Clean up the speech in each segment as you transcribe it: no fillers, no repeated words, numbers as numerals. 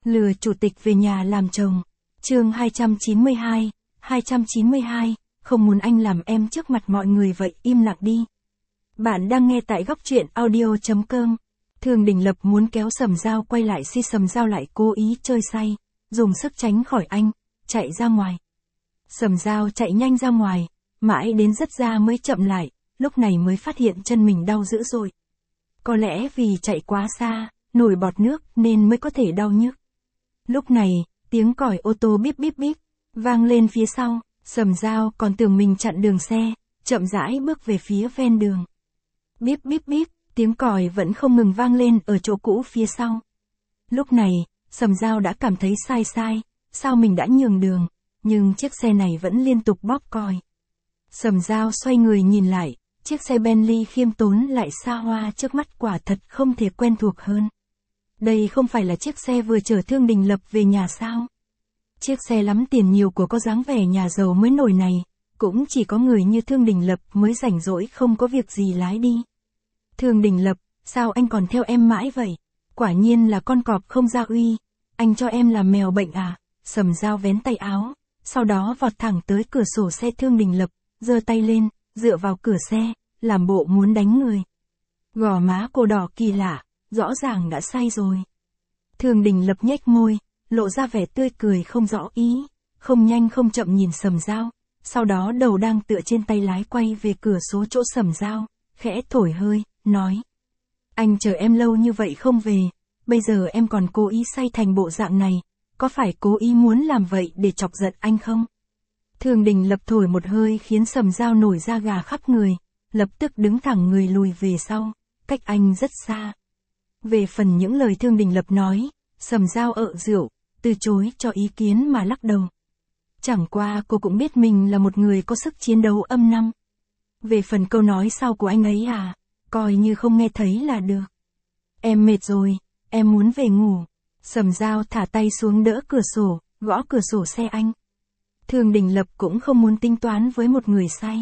Lừa chủ tịch về nhà làm chồng. Chương 292, không muốn anh làm em trước mặt mọi người vậy im lặng đi. Bạn đang nghe tại góc truyện audio.com. Thương Đình Lập muốn kéo Sầm Dao quay lại Sầm Dao lại cố ý chơi say, dùng sức tránh khỏi anh, chạy ra ngoài. Sầm Dao chạy nhanh ra ngoài, mãi đến rất ra mới chậm lại, lúc này mới phát hiện chân mình đau dữ dội. Có lẽ vì chạy quá xa, nổi bọt nước nên mới có thể đau nhức. Lúc này, tiếng còi ô tô bíp bíp bíp, vang lên phía sau, Sầm Dao còn tưởng mình chặn đường xe, chậm rãi bước về phía ven đường. Bíp bíp bíp, tiếng còi vẫn không ngừng vang lên ở chỗ cũ phía sau. Lúc này, Sầm Dao đã cảm thấy sai, sao mình đã nhường đường, nhưng chiếc xe này vẫn liên tục bóp còi. Sầm Dao xoay người nhìn lại, chiếc xe Bentley khiêm tốn lại xa hoa trước mắt quả thật không thể quen thuộc hơn. Đây không phải là chiếc xe vừa chở Thương Đình Lập về nhà sao? Chiếc xe lắm tiền nhiều của có dáng vẻ nhà giàu mới nổi này, cũng chỉ có người như Thương Đình Lập mới rảnh rỗi không có việc gì lái đi. Thương Đình Lập, sao anh còn theo em mãi vậy? Quả nhiên là con cọp không gia uy, anh cho em làm mèo bệnh à? Sầm Dao vén tay áo, sau đó vọt thẳng tới cửa sổ xe Thương Đình Lập, giơ tay lên, dựa vào cửa xe, làm bộ muốn đánh người. Gò má cô đỏ kỳ lạ, rõ ràng đã say rồi. Thương Đình Lập nhếch môi, lộ ra vẻ tươi cười không rõ ý, không nhanh không chậm nhìn Sầm Dao, sau đó đầu đang tựa trên tay lái quay về cửa số chỗ Sầm Dao, khẽ thổi hơi, nói. Anh chờ em lâu như vậy không về, bây giờ em còn cố ý say thành bộ dạng này, có phải cố ý muốn làm vậy để chọc giận anh không? Thương Đình Lập thổi một hơi khiến Sầm Dao nổi da gà khắp người, lập tức đứng thẳng người lùi về sau, cách anh rất xa. Về phần những lời Thương Đình Lập nói, Sầm Dao ợ rượu, từ chối cho ý kiến mà lắc đầu. Chẳng qua cô cũng biết mình là một người có sức chiến đấu âm năm. Về phần câu nói sau của anh ấy à, coi như không nghe thấy là được. Em mệt rồi, em muốn về ngủ. Sầm Dao thả tay xuống đỡ cửa sổ, gõ cửa sổ xe anh. Thương Đình Lập cũng không muốn tính toán với một người say.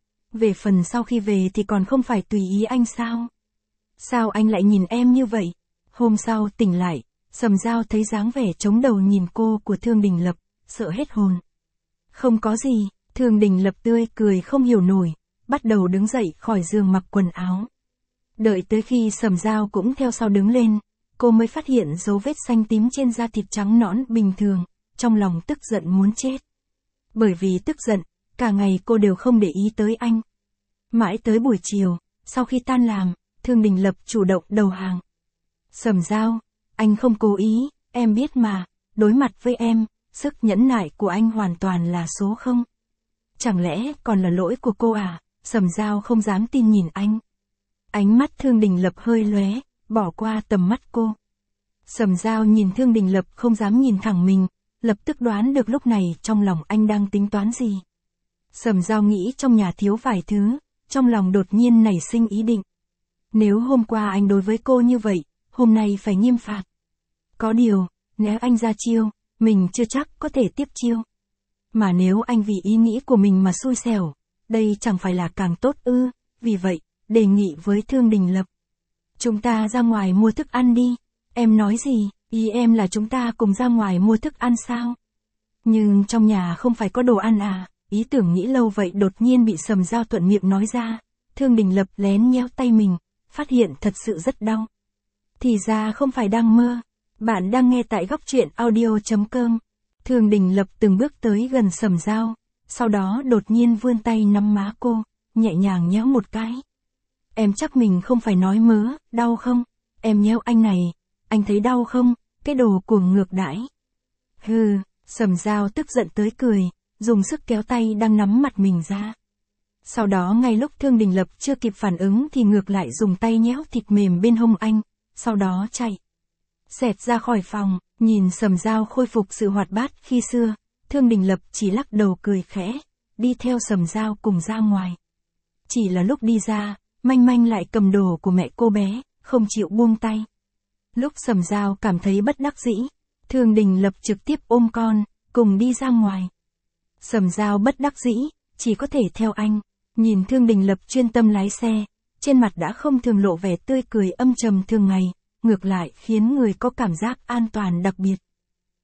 Về phần sau khi về thì còn không phải tùy ý anh sao? Sao anh lại nhìn em như vậy? Hôm sau tỉnh lại, Sầm Dao thấy dáng vẻ chống đầu nhìn cô của Thương Đình Lập, sợ hết hồn. Không có gì, Thương Đình Lập tươi cười không hiểu nổi, bắt đầu đứng dậy khỏi giường mặc quần áo. Đợi tới khi Sầm Dao cũng theo sau đứng lên, cô mới phát hiện dấu vết xanh tím trên da thịt trắng nõn bình thường, trong lòng tức giận muốn chết. Bởi vì tức giận, cả ngày cô đều không để ý tới anh. Mãi tới buổi chiều, sau khi tan làm, Thương Đình Lập chủ động đầu hàng. Sầm Dao, anh không cố ý, em biết mà, đối mặt với em, sức nhẫn nại của anh hoàn toàn là số không. Chẳng lẽ còn là lỗi của cô à? Sầm Dao không dám tin nhìn anh. Ánh mắt Thương Đình Lập hơi lóe, bỏ qua tầm mắt cô. Sầm Dao nhìn Thương Đình Lập không dám nhìn thẳng mình, lập tức đoán được lúc này trong lòng anh đang tính toán gì. Sầm Dao nghĩ trong nhà thiếu vài thứ, trong lòng đột nhiên nảy sinh ý định. Nếu hôm qua anh đối với cô như vậy, hôm nay phải nghiêm phạt. Có điều, nếu anh ra chiêu, mình chưa chắc có thể tiếp chiêu. Mà nếu anh vì ý nghĩ của mình mà xui xẻo, đây chẳng phải là càng tốt ư? Vì vậy, đề nghị với Thương Đình Lập. Chúng ta ra ngoài mua thức ăn đi. Em nói gì? Ý em là chúng ta cùng ra ngoài mua thức ăn sao? Nhưng trong nhà không phải có đồ ăn à? Ý tưởng nghĩ lâu vậy đột nhiên bị Sầm Dao thuận miệng nói ra. Thương Đình Lập lén nhéo tay mình, phát hiện thật sự rất đau. Thì ra không phải đang mơ. Bạn đang nghe tại góc truyện audio.com. Thương Đình Lập từng bước tới gần Sầm Dao, sau đó đột nhiên vươn tay nắm má cô, nhẹ nhàng nhéo một cái. Em chắc mình không phải nói mớ, đau không? Em nhéo anh này, anh thấy đau không? Cái đồ cuồng ngược đãi. Hừ, Sầm Dao tức giận tới cười, dùng sức kéo tay đang nắm mặt mình ra. Sau đó ngay lúc Thương Đình Lập chưa kịp phản ứng thì ngược lại dùng tay nhéo thịt mềm bên hông anh, sau đó chạy. Xẹt ra khỏi phòng, nhìn Sầm Dao khôi phục sự hoạt bát khi xưa, Thương Đình Lập chỉ lắc đầu cười khẽ, đi theo Sầm Dao cùng ra ngoài. Chỉ là lúc đi ra, Manh Manh lại cầm đồ của mẹ cô bé, không chịu buông tay. Lúc Sầm Dao cảm thấy bất đắc dĩ, Thương Đình Lập trực tiếp ôm con, cùng đi ra ngoài. Sầm Dao bất đắc dĩ, chỉ có thể theo anh, nhìn Thương Đình Lập chuyên tâm lái xe, trên mặt đã không thường lộ vẻ tươi cười âm trầm thường ngày, ngược lại khiến người có cảm giác an toàn đặc biệt.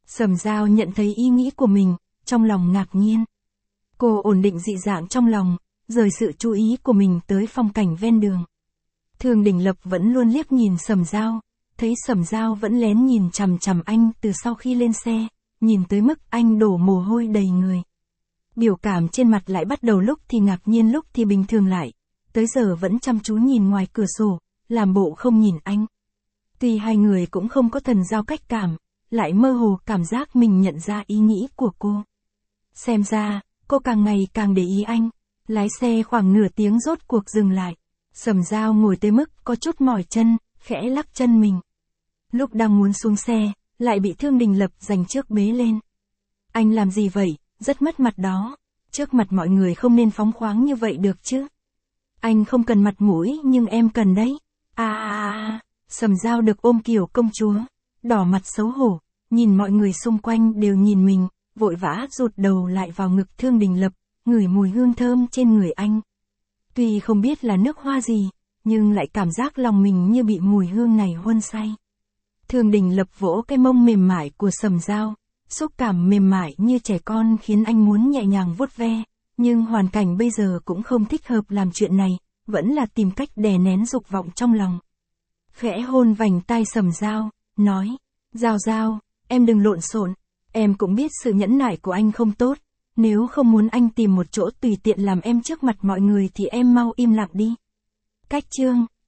Sầm Dao nhận thấy ý nghĩ của mình, trong lòng ngạc nhiên. Cô ổn định dị dạng trong lòng, rời sự chú ý của mình tới phong cảnh ven đường. Thương Đình Lập vẫn luôn liếc nhìn Sầm Dao, thấy Sầm Dao vẫn lén nhìn chằm chằm anh từ sau khi lên xe, nhìn tới mức anh đổ mồ hôi đầy người. Biểu cảm trên mặt lại bắt đầu lúc thì ngạc nhiên lúc thì bình thường lại, tới giờ vẫn chăm chú nhìn ngoài cửa sổ, làm bộ không nhìn anh. Tuy hai người cũng không có thần giao cách cảm, lại mơ hồ cảm giác mình nhận ra ý nghĩ của cô. Xem ra, cô càng ngày càng để ý anh. Lái xe khoảng nửa tiếng rốt cuộc dừng lại. Sầm Dao ngồi tới mức có chút mỏi chân, khẽ lắc chân mình. Lúc đang muốn xuống xe, lại bị Thương Đình Lập giành trước bế lên. Anh làm gì vậy, rất mất mặt đó. Trước mặt mọi người không nên phóng khoáng như vậy được chứ. Anh không cần mặt mũi nhưng em cần đấy. Sầm Dao được ôm kiểu công chúa, đỏ mặt xấu hổ, nhìn mọi người xung quanh đều nhìn mình, vội vã rụt đầu lại vào ngực Thương Đình Lập, ngửi mùi hương thơm trên người anh. Tuy không biết là nước hoa gì, nhưng lại cảm giác lòng mình như bị mùi hương này huân say. Thương Đình Lập vỗ cái mông mềm mại của Sầm Dao, xúc cảm mềm mại như trẻ con khiến anh muốn nhẹ nhàng vuốt ve, nhưng hoàn cảnh bây giờ cũng không thích hợp làm chuyện này, vẫn là tìm cách đè nén dục vọng trong lòng. Khẽ hôn vành tai Sầm Dao, nói, Dao, em đừng lộn xộn, em cũng biết sự nhẫn nại của anh không tốt, nếu không muốn anh tìm một chỗ tùy tiện làm em trước mặt mọi người thì em mau im lặng đi. Cách chương